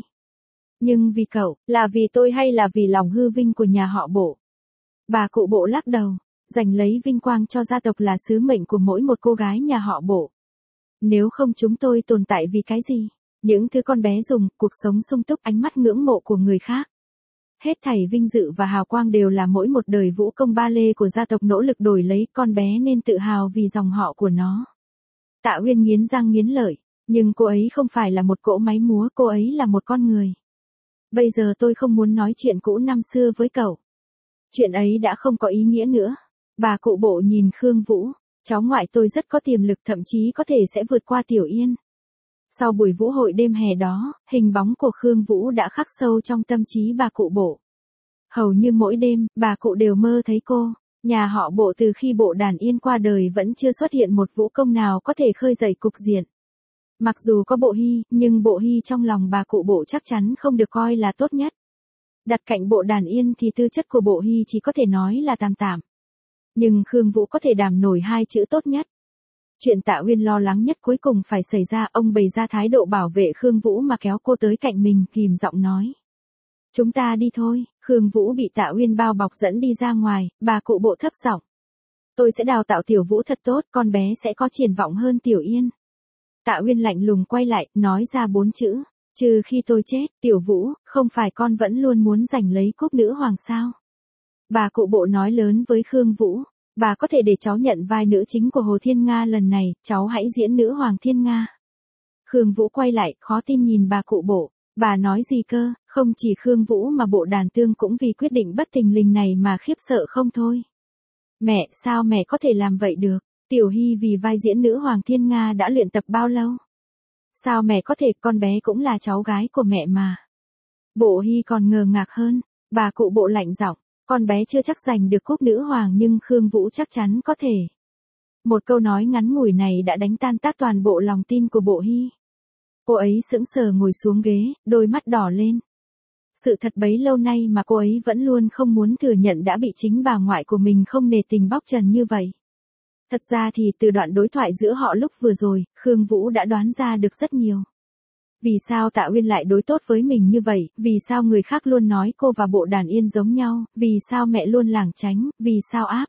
Nhưng vì cậu, là vì tôi hay là vì lòng hư vinh của nhà họ Bộ? Bà cụ Bộ lắc đầu, giành lấy vinh quang cho gia tộc là sứ mệnh của mỗi một cô gái nhà họ Bộ. Nếu không chúng tôi tồn tại vì cái gì? Những thứ con bé dùng, cuộc sống sung túc, ánh mắt ngưỡng mộ của người khác. Hết thảy vinh dự và hào quang đều là mỗi một đời vũ công ba lê của gia tộc nỗ lực đổi lấy, con bé nên tự hào vì dòng họ của nó. Tạ Uyên nghiến răng nghiến lợi, nhưng cô ấy không phải là một cỗ máy múa, cô ấy là một con người. Bây giờ tôi không muốn nói chuyện cũ năm xưa với cậu. Chuyện ấy đã không có ý nghĩa nữa. Bà cụ Bộ nhìn Khương Vũ, cháu ngoại tôi rất có tiềm lực, thậm chí có thể sẽ vượt qua Tiểu Yên. Sau buổi vũ hội đêm hè đó, hình bóng của Khương Vũ đã khắc sâu trong tâm trí bà cụ Bộ. Hầu như mỗi đêm, bà cụ đều mơ thấy cô. Nhà họ Bộ từ khi Bộ Đàn Yên qua đời vẫn chưa xuất hiện một vũ công nào có thể khơi dậy cục diện. Mặc dù có Bộ Hy, nhưng Bộ Hy trong lòng bà cụ Bộ chắc chắn không được coi là tốt nhất. Đặt cạnh Bộ Đàn Yên thì tư chất của Bộ Hy chỉ có thể nói là tạm tạm. Nhưng Khương Vũ có thể đảm nổi hai chữ tốt nhất. Chuyện Tạ Uyên lo lắng nhất cuối cùng phải xảy ra, ông bày ra thái độ bảo vệ Khương Vũ mà kéo cô tới cạnh mình, kìm giọng nói. Chúng ta đi thôi. Khương Vũ bị Tạ Uyên bao bọc dẫn đi ra ngoài, bà cụ Bộ thấp giọng. Tôi sẽ đào tạo Tiểu Vũ thật tốt, con bé sẽ có triển vọng hơn Tiểu Yên. Tạ Uyên lạnh lùng quay lại, nói ra 4 chữ. Trừ khi tôi chết, Tiểu Vũ, không phải con vẫn luôn muốn giành lấy cúp nữ hoàng sao? Bà cụ Bộ nói lớn với Khương Vũ. Bà có thể để cháu nhận vai nữ chính của Hồ Thiên Nga lần này, cháu hãy diễn nữ hoàng Thiên Nga. Khương Vũ quay lại, khó tin nhìn bà cụ Bộ. Bà nói gì cơ? Không chỉ Khương Vũ mà Bộ Đàn Tương cũng vì quyết định bất thình lình này mà khiếp sợ không thôi. Mẹ, sao mẹ có thể làm vậy được? Tiểu Hy vì vai diễn nữ hoàng Thiên Nga đã luyện tập bao lâu? Sao mẹ có thể, con bé cũng là cháu gái của mẹ mà. Bộ Hy còn ngờ ngạc hơn. Bà cụ Bộ lạnh giọng. Con bé chưa chắc giành được cúp nữ hoàng nhưng Khương Vũ chắc chắn có thể. Một câu nói ngắn ngủi này đã đánh tan tác toàn bộ lòng tin của Bộ Hy. Cô ấy sững sờ ngồi xuống ghế, đôi mắt đỏ lên. Sự thật bấy lâu nay mà cô ấy vẫn luôn không muốn thừa nhận đã bị chính bà ngoại của mình không nề tình bóc trần như vậy. Thật ra thì từ đoạn đối thoại giữa họ lúc vừa rồi, Khương Vũ đã đoán ra được rất nhiều. Vì sao Tạ Uyên lại đối tốt với mình như vậy, vì sao người khác luôn nói cô và Bộ Đàn Yên giống nhau, vì sao mẹ luôn lảng tránh, vì sao áp.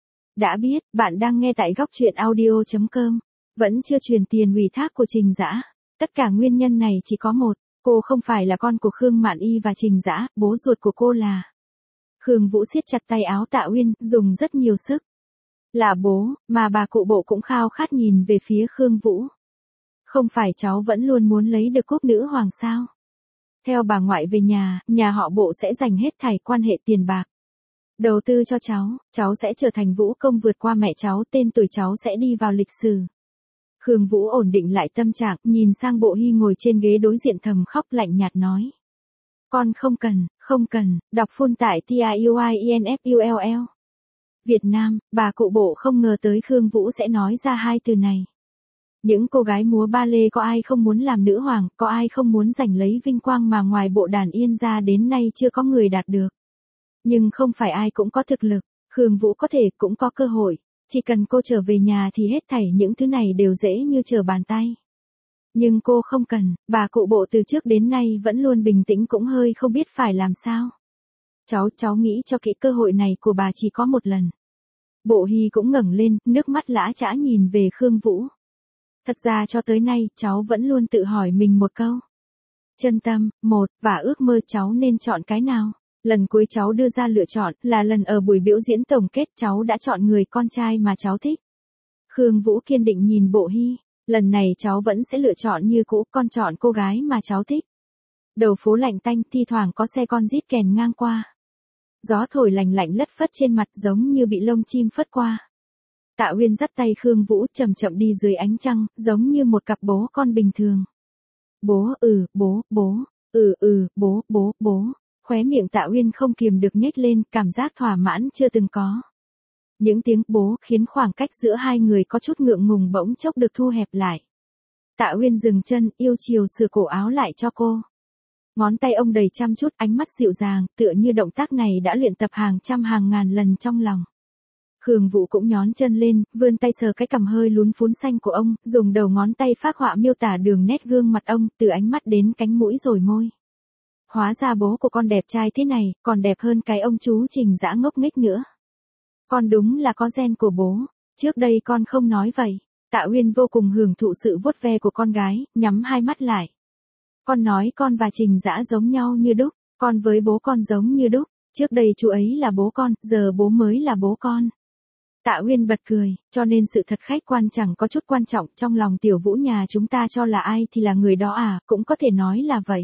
Đã biết, bạn đang nghe tại góc truyện audio.com. Vẫn chưa truyền tiền ủy thác của Trình Dã. Tất cả nguyên nhân này chỉ có một, cô không phải là con của Khương Mạn Y và Trình Dã, bố ruột của cô là. Khương Vũ siết chặt tay áo Tạ Uyên, dùng rất nhiều sức. Là bố, mà bà cụ Bộ cũng khao khát nhìn về phía Khương Vũ. Không phải cháu vẫn luôn muốn lấy được cúp nữ hoàng sao? Theo bà ngoại về nhà họ Bộ sẽ dành hết thảy quan hệ tiền bạc. Đầu tư cho cháu sẽ trở thành vũ công vượt qua mẹ cháu, tên tuổi cháu sẽ đi vào lịch sử. Khương Vũ ổn định lại tâm trạng, nhìn sang Bộ Hy ngồi trên ghế đối diện thầm khóc lạnh nhạt nói. Con không cần, đọc full tại TIUINFULL. Việt Nam, bà cụ Bộ không ngờ tới Khương Vũ sẽ nói ra hai từ này. Những cô gái múa ba lê có ai không muốn làm nữ hoàng, có ai không muốn giành lấy vinh quang mà ngoài Bộ Đàn Yên ra đến nay chưa có người đạt được. Nhưng không phải ai cũng có thực lực, Khương Vũ có thể cũng có cơ hội, chỉ cần cô trở về nhà thì hết thảy những thứ này đều dễ như trở bàn tay. Nhưng cô không cần, bà cụ Bộ từ trước đến nay vẫn luôn bình tĩnh cũng hơi không biết phải làm sao. Cháu nghĩ cho kỹ, cơ hội này của bà chỉ có một lần. Bộ Hy cũng ngẩng lên, nước mắt lã chã nhìn về Khương Vũ. Thật ra cho tới nay, cháu vẫn luôn tự hỏi mình một câu. Chân tâm, và ước mơ, cháu nên chọn cái nào? Lần cuối cháu đưa ra lựa chọn là lần ở buổi biểu diễn tổng kết, cháu đã chọn người con trai mà cháu thích. Khương Vũ kiên định nhìn Bộ Hy, lần này cháu vẫn sẽ lựa chọn như cũ, con chọn cô gái mà cháu thích. Đầu phố lạnh tanh, thi thoảng có xe con rít kèn ngang qua. Gió thổi lành lạnh lất phất trên mặt giống như bị lông chim phất qua. Tạ Uyên dắt tay Khương Vũ chậm chậm đi dưới ánh trăng, giống như một cặp bố con bình thường. Bố, bố. Khóe miệng Tạ Uyên không kiềm được nhếch lên, cảm giác thỏa mãn chưa từng có. Những tiếng bố khiến khoảng cách giữa hai người có chút ngượng ngùng bỗng chốc được thu hẹp lại. Tạ Uyên dừng chân, yêu chiều sửa cổ áo lại cho cô. Ngón tay ông đầy chăm chút, ánh mắt dịu dàng, tựa như động tác này đã luyện tập hàng trăm hàng ngàn lần trong lòng. Khương Vũ cũng nhón chân lên, vươn tay sờ cái cằm hơi lún phún xanh của ông, dùng đầu ngón tay phác họa miêu tả đường nét gương mặt ông, từ ánh mắt đến cánh mũi rồi môi. Hóa ra bố của con đẹp trai thế này, còn đẹp hơn cái ông chú Trình Dã ngốc nghếch nữa. Con đúng là có gen của bố, trước đây con không nói vậy. Tạ Uyên vô cùng hưởng thụ sự vuốt ve của con gái, nhắm hai mắt lại. Con nói con và Trình Dã giống nhau như đúc, con với bố con giống như đúc, trước đây chú ấy là bố con, giờ bố mới là bố con. Tạ Uyên bật cười, cho nên sự thật khách quan chẳng có chút quan trọng, trong lòng Tiểu Vũ nhà chúng ta cho là ai thì là người đó à, cũng có thể nói là vậy.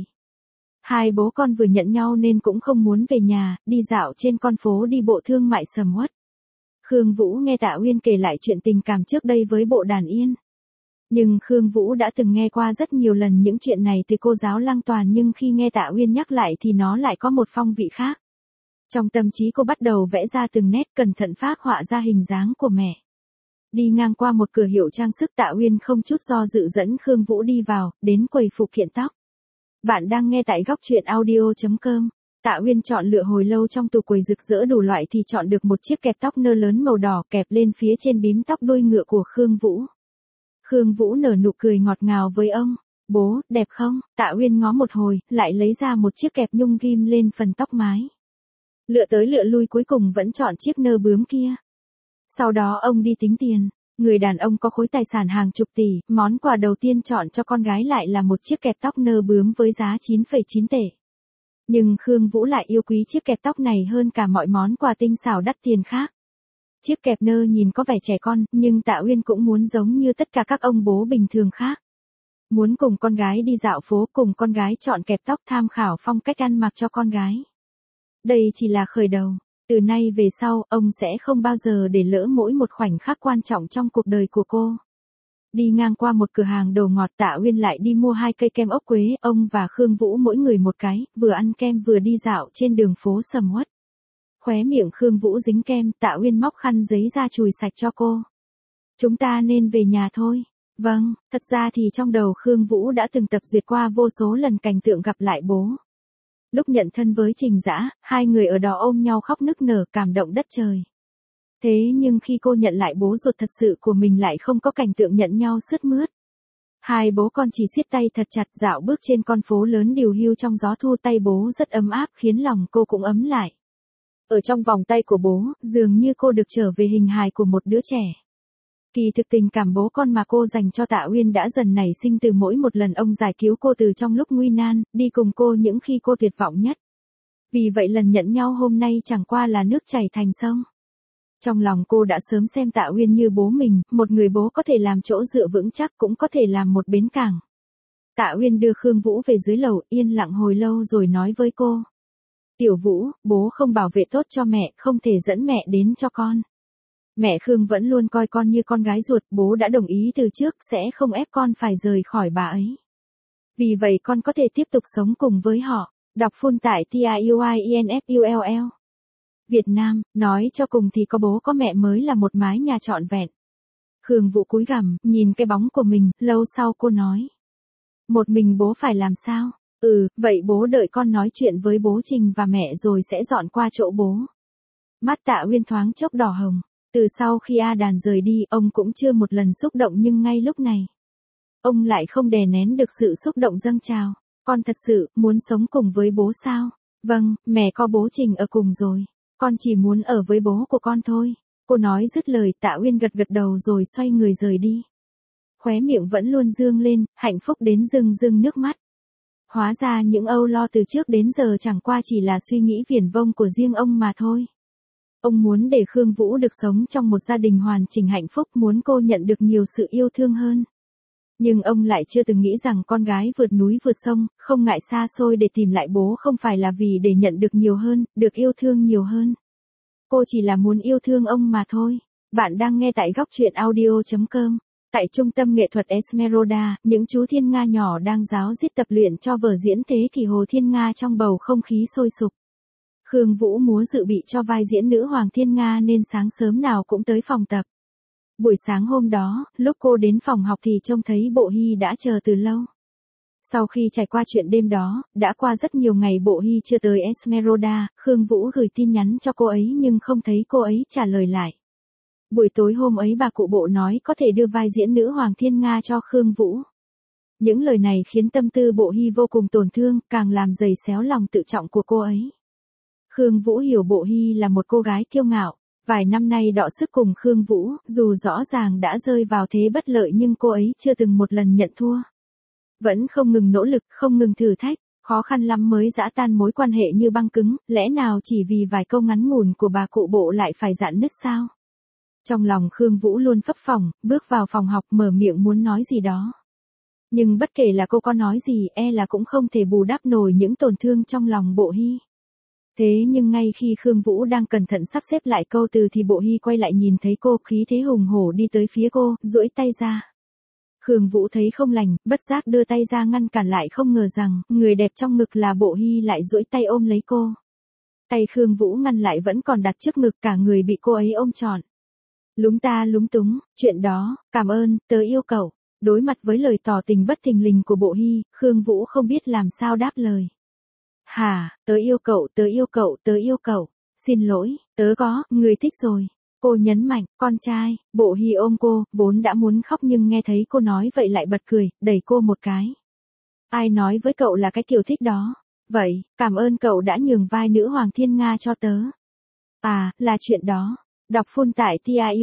Hai bố con vừa nhận nhau nên cũng không muốn về nhà, đi dạo trên con phố đi bộ thương mại sầm uất. Khương Vũ nghe Tạ Uyên kể lại chuyện tình cảm trước đây với Bộ Đàn Yên. Nhưng Khương Vũ đã từng nghe qua rất nhiều lần những chuyện này từ cô giáo Lăng Toàn, nhưng khi nghe Tạ Uyên nhắc lại thì nó lại có một phong vị khác. Trong tâm trí cô bắt đầu vẽ ra từng nét, cẩn thận phác họa ra hình dáng của mẹ. Đi ngang qua một cửa hiệu trang sức, Tạ Uyên không chút do dự dẫn Khương Vũ đi vào, đến quầy phụ kiện tóc. Bạn đang nghe tại góc truyện audio.com. Tạ Uyên chọn lựa hồi lâu trong tủ quầy rực rỡ đủ loại thì chọn được một chiếc kẹp tóc nơ lớn màu đỏ kẹp lên phía trên bím tóc đuôi ngựa của Khương Vũ. Khương Vũ nở nụ cười ngọt ngào với ông. Bố, đẹp không? Tạ Uyên ngó một hồi, lại lấy ra một chiếc kẹp nhung ghim lên phần tóc mái. Lựa tới lựa lui cuối cùng vẫn chọn chiếc nơ bướm kia. Sau đó ông đi tính tiền. Người đàn ông có khối tài sản hàng chục tỷ, món quà đầu tiên chọn cho con gái lại là một chiếc kẹp tóc nơ bướm với giá 9,9 tệ. Nhưng Khương Vũ lại yêu quý chiếc kẹp tóc này hơn cả mọi món quà tinh xảo đắt tiền khác. Chiếc kẹp nơ nhìn có vẻ trẻ con, nhưng Tạ Uyên cũng muốn giống như tất cả các ông bố bình thường khác. Muốn cùng con gái đi dạo phố, cùng con gái chọn kẹp tóc, tham khảo phong cách ăn mặc cho con gái. Đây chỉ là khởi đầu. Từ nay về sau, ông sẽ không bao giờ để lỡ mỗi một khoảnh khắc quan trọng trong cuộc đời của cô. Đi ngang qua một cửa hàng đồ ngọt, Tạ Uyên lại đi mua 2 cây kem ốc quế, ông và Khương Vũ mỗi người một cái, vừa ăn kem vừa đi dạo trên đường phố sầm uất. Khóe miệng Khương Vũ dính kem, Tạ Uyên móc khăn giấy ra chùi sạch cho cô. Chúng ta nên về nhà thôi. Vâng, thật ra thì trong đầu Khương Vũ đã từng tập duyệt qua vô số lần cảnh tượng gặp lại bố. Lúc nhận thân với Trình Dã, hai người ở đó ôm nhau khóc nức nở, cảm động đất trời. Thế nhưng khi cô nhận lại bố ruột thật sự của mình lại không có cảnh tượng nhận nhau sướt mướt. Hai bố con chỉ siết tay thật chặt, dạo bước trên con phố lớn điều hưu trong gió thu, tay bố rất ấm áp khiến lòng cô cũng ấm lại. Ở trong vòng tay của bố, dường như cô được trở về hình hài của một đứa trẻ. Kỳ thực tình cảm bố con mà cô dành cho Tạ Uyên đã dần nảy sinh từ mỗi một lần ông giải cứu cô từ trong lúc nguy nan, đi cùng cô những khi cô tuyệt vọng nhất. Vì vậy lần nhận nhau hôm nay chẳng qua là nước chảy thành sông. Trong lòng cô đã sớm xem Tạ Uyên như bố mình, một người bố có thể làm chỗ dựa vững chắc cũng có thể làm một bến cảng. Tạ Uyên đưa Khương Vũ về dưới lầu, yên lặng hồi lâu rồi nói với cô. Tiểu Vũ, bố không bảo vệ tốt cho mẹ, không thể dẫn mẹ đến cho con. Mẹ Khương vẫn luôn coi con như con gái ruột, bố đã đồng ý từ trước sẽ không ép con phải rời khỏi bà ấy. Vì vậy con có thể tiếp tục sống cùng với họ. Đọc full tại TIUINFULL Việt Nam, nói cho cùng thì có bố có mẹ mới là một mái nhà trọn vẹn. Khương Vũ cúi gằm, nhìn cái bóng của mình, lâu sau cô nói. Một mình bố phải làm sao? Vậy bố đợi con nói chuyện với bố Trình và mẹ rồi sẽ dọn qua chỗ bố. Mắt Tạ Uyên thoáng chốc đỏ hồng. Từ sau khi A Đàn rời đi, ông cũng chưa một lần xúc động nhưng ngay lúc này. Ông lại không đè nén được sự xúc động dâng trào. Con thật sự muốn sống cùng với bố sao? Vâng, mẹ có bố Trình ở cùng rồi. Con chỉ muốn ở với bố của con thôi. Cô nói dứt lời, Tạ Uyên gật gật đầu rồi xoay người rời đi. Khóe miệng vẫn luôn dương lên, hạnh phúc đến rưng rưng nước mắt. Hóa ra những âu lo từ trước đến giờ chẳng qua chỉ là suy nghĩ viển vông của riêng ông mà thôi. Ông muốn để Khương Vũ được sống trong một gia đình hoàn chỉnh hạnh phúc, muốn cô nhận được nhiều sự yêu thương hơn. Nhưng ông lại chưa từng nghĩ rằng con gái vượt núi vượt sông, không ngại xa xôi để tìm lại bố không phải là vì để nhận được nhiều hơn, được yêu thương nhiều hơn. Cô chỉ là muốn yêu thương ông mà thôi. Bạn đang nghe tại góc truyện audio.com. Tại Trung tâm Nghệ thuật Esmeralda, những chú thiên nga nhỏ đang ráo riết tập luyện cho vở diễn Thế kỷ Hồ Thiên Nga trong bầu không khí sôi sục. Khương Vũ múa dự bị cho vai diễn nữ hoàng thiên nga nên sáng sớm nào cũng tới phòng tập. Buổi sáng hôm đó, lúc cô đến phòng học thì trông thấy Bộ Hy đã chờ từ lâu. Sau khi trải qua chuyện đêm đó, đã qua rất nhiều ngày Bộ Hy chưa tới Esmeralda, Khương Vũ gửi tin nhắn cho cô ấy nhưng không thấy cô ấy trả lời lại. Buổi tối hôm ấy bà cụ Bộ nói có thể đưa vai diễn nữ hoàng thiên nga cho Khương Vũ. Những lời này khiến tâm tư Bộ Hy vô cùng tổn thương, càng làm dày xéo lòng tự trọng của cô ấy. Khương Vũ hiểu Bộ Hy là một cô gái kiêu ngạo, vài năm nay đọ sức cùng Khương Vũ, dù rõ ràng đã rơi vào thế bất lợi nhưng cô ấy chưa từng một lần nhận thua. Vẫn không ngừng nỗ lực, không ngừng thử thách, khó khăn lắm mới giã tan mối quan hệ như băng cứng, lẽ nào chỉ vì vài câu ngắn ngủn của bà cụ Bộ lại phải rạn nứt sao? Trong lòng Khương Vũ luôn phấp phồng, bước vào phòng học mở miệng muốn nói gì đó. Nhưng bất kể là cô có nói gì là cũng không thể bù đắp nổi những tổn thương trong lòng Bộ Hy. Thế nhưng ngay khi Khương Vũ đang cẩn thận sắp xếp lại câu từ thì Bộ Hy quay lại nhìn thấy cô, khí thế hùng hổ đi tới phía cô, duỗi tay ra. Khương Vũ thấy không lành, bất giác đưa tay ra ngăn cản lại, không ngờ rằng, người đẹp trong ngực là Bộ Hy lại duỗi tay ôm lấy cô. Tay Khương Vũ ngăn lại vẫn còn đặt trước ngực, cả người bị cô ấy ôm trọn. Lúng ta lúng túng, chuyện đó, cảm ơn, tớ yêu cậu. Đối mặt với lời tỏ tình bất thình lình của Bộ Hy, Khương Vũ không biết làm sao đáp lời. Hả, tớ yêu cậu, tớ yêu cậu, tớ yêu cậu. Xin lỗi, tớ có, người thích rồi. Cô nhấn mạnh, con trai. Bộ Hy ôm cô, vốn đã muốn khóc nhưng nghe thấy cô nói vậy lại bật cười, đẩy cô một cái. Ai nói với cậu là cái kiểu thích đó? Vậy, cảm ơn cậu đã nhường vai nữ hoàng thiên nga cho tớ. À, là chuyện đó. Đọc full tại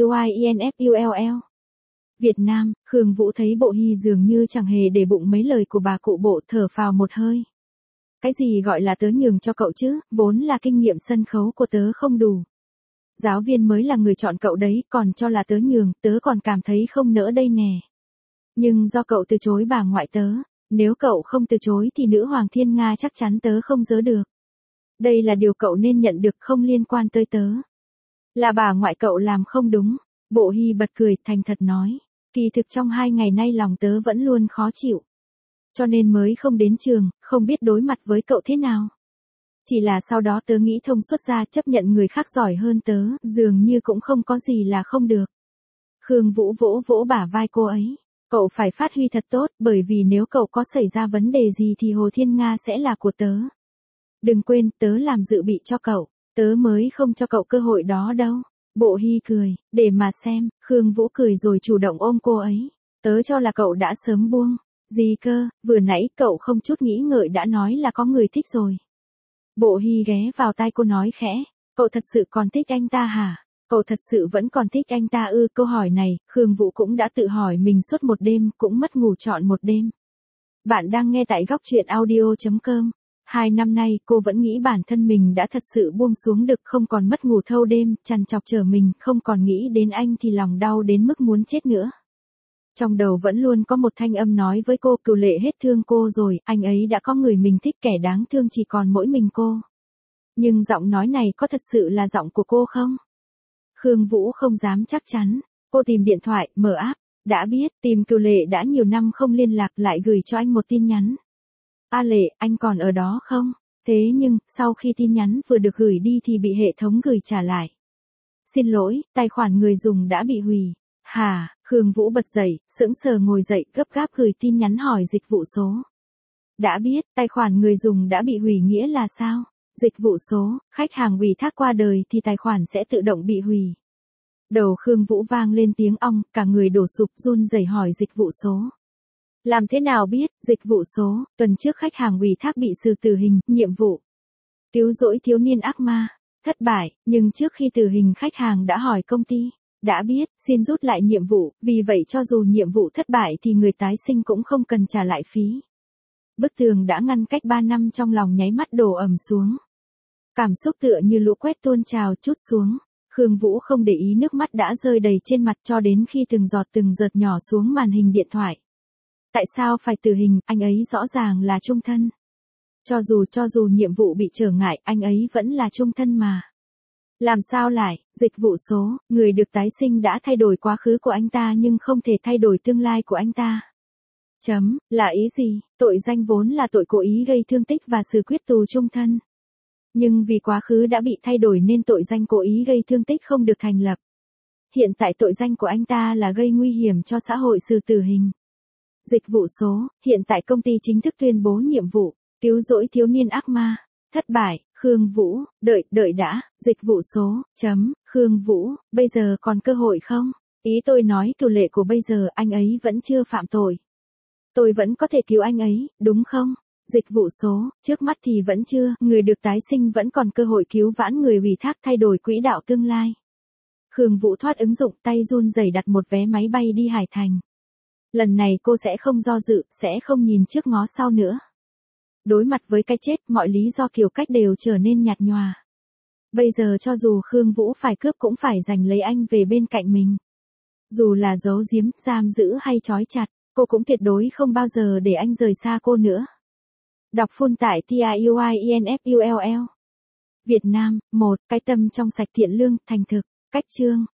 TIUINFULL. Việt Nam, Khương Vũ thấy Bộ Hy dường như chẳng hề để bụng mấy lời của bà cụ Bộ, thở phào một hơi. Cái gì gọi là tớ nhường cho cậu chứ, vốn là kinh nghiệm sân khấu của tớ không đủ. Giáo viên mới là người chọn cậu đấy, còn cho là tớ nhường, tớ còn cảm thấy không nỡ đây nè. Nhưng do cậu từ chối bà ngoại tớ, nếu cậu không từ chối thì nữ hoàng thiên nga chắc chắn tớ không dỡ được. Đây là điều cậu nên nhận được, không liên quan tới tớ. Là bà ngoại cậu làm không đúng. Bộ Hy bật cười, thành thật nói. Kỳ thực trong 2 ngày nay lòng tớ vẫn luôn khó chịu. Cho nên mới không đến trường, không biết đối mặt với cậu thế nào. Chỉ là sau đó tớ nghĩ thông suốt ra, chấp nhận người khác giỏi hơn tớ, dường như cũng không có gì là không được. Khương Vũ vỗ vỗ bả vai cô ấy. Cậu phải phát huy thật tốt, bởi vì nếu cậu có xảy ra vấn đề gì thì Hồ Thiên Nga sẽ là của tớ. Đừng quên, tớ làm dự bị cho cậu, tớ mới không cho cậu cơ hội đó đâu. Bộ Hy cười, để mà xem. Khương Vũ cười rồi chủ động ôm cô ấy. Tớ cho là cậu đã sớm buông. Gì cơ, vừa nãy cậu không chút nghĩ ngợi đã nói là có người thích rồi. Bộ Hy ghé vào tai cô nói khẽ, cậu thật sự còn thích anh ta hả? Cậu thật sự vẫn còn thích anh ta ư? Câu hỏi này, Khương Vũ cũng đã tự hỏi mình suốt một đêm, cũng mất ngủ trọn một đêm. Bạn đang nghe tại góc truyện audio.com. 2 năm nay cô vẫn nghĩ bản thân mình đã thật sự buông xuống được, không còn mất ngủ thâu đêm, trằn trọc chờ mình, không còn nghĩ đến anh thì lòng đau đến mức muốn chết nữa. Trong đầu vẫn luôn có một thanh âm nói với cô, Cửu Lệ hết thương cô rồi, anh ấy đã có người mình thích, kẻ đáng thương chỉ còn mỗi mình cô. Nhưng giọng nói này có thật sự là giọng của cô không? Khương Vũ không dám chắc chắn. Cô tìm điện thoại, mở app. Đã biết, tìm Cửu Lệ đã nhiều năm không liên lạc, lại gửi cho anh một tin nhắn. A Lệ, anh còn ở đó không? Thế nhưng, sau khi tin nhắn vừa được gửi đi thì bị hệ thống gửi trả lại. Xin lỗi, tài khoản người dùng đã bị hủy. Hả? Khương Vũ bật dậy, sững sờ ngồi dậy, gấp gáp gửi tin nhắn hỏi dịch vụ số. Đã biết, tài khoản người dùng đã bị hủy nghĩa là sao? Dịch vụ số, khách hàng ủy thác qua đời thì tài khoản sẽ tự động bị hủy. Đầu Khương Vũ vang lên tiếng ong, cả người đổ sụp run rẩy hỏi dịch vụ số. Làm thế nào biết, dịch vụ số, tuần trước khách hàng ủy thác bị xử tử hình, nhiệm vụ. Cứu rỗi thiếu niên ác ma. Thất bại, nhưng trước khi tử hình khách hàng đã hỏi công ty. Đã biết, xin rút lại nhiệm vụ, vì vậy cho dù nhiệm vụ thất bại thì người tái sinh cũng không cần trả lại phí. Bức tường đã ngăn cách 3 năm trong lòng nháy mắt đổ ầm xuống. Cảm xúc tựa như lũ quét tuôn trào trút xuống. Khương Vũ không để ý nước mắt đã rơi đầy trên mặt cho đến khi từng giọt từng giọt nhỏ xuống màn hình điện thoại. Tại sao phải tử hình, anh ấy rõ ràng là chung thân. Cho dù nhiệm vụ bị trở ngại, anh ấy vẫn là chung thân mà. Làm sao lại, dịch vụ số, người được tái sinh đã thay đổi quá khứ của anh ta nhưng không thể thay đổi tương lai của anh ta. Là ý gì, tội danh vốn là tội cố ý gây thương tích và xử quyết tù chung thân. Nhưng vì quá khứ đã bị thay đổi nên tội danh cố ý gây thương tích không được thành lập. Hiện tại tội danh của anh ta là gây nguy hiểm cho xã hội xử tử hình. Dịch vụ số, hiện tại công ty chính thức tuyên bố nhiệm vụ, cứu rỗi thiếu niên ác ma. Thất bại, Khương Vũ, đợi đã, dịch vụ số, Khương Vũ, bây giờ còn cơ hội không? Ý tôi nói cựu lệ của bây giờ anh ấy vẫn chưa phạm tội. Tôi vẫn có thể cứu anh ấy, đúng không? Dịch vụ số, trước mắt thì vẫn chưa, người được tái sinh vẫn còn cơ hội cứu vãn người ủy thác thay đổi quỹ đạo tương lai. Khương Vũ thoát ứng dụng tay run rẩy đặt một vé máy bay đi Hải Thành. Lần này cô sẽ không do dự, sẽ không nhìn trước ngó sau nữa. Đối mặt với cái chết, mọi lý do kiểu cách đều trở nên nhạt nhòa. Bây giờ cho dù Khương Vũ phải cướp cũng phải giành lấy anh về bên cạnh mình. Dù là giấu giếm, giam giữ hay trói chặt, cô cũng tuyệt đối không bao giờ để anh rời xa cô nữa. Đọc full tại TIUIENFULL. Việt Nam, 1, cái tâm trong sạch thiện lương, thành thực, cách chương.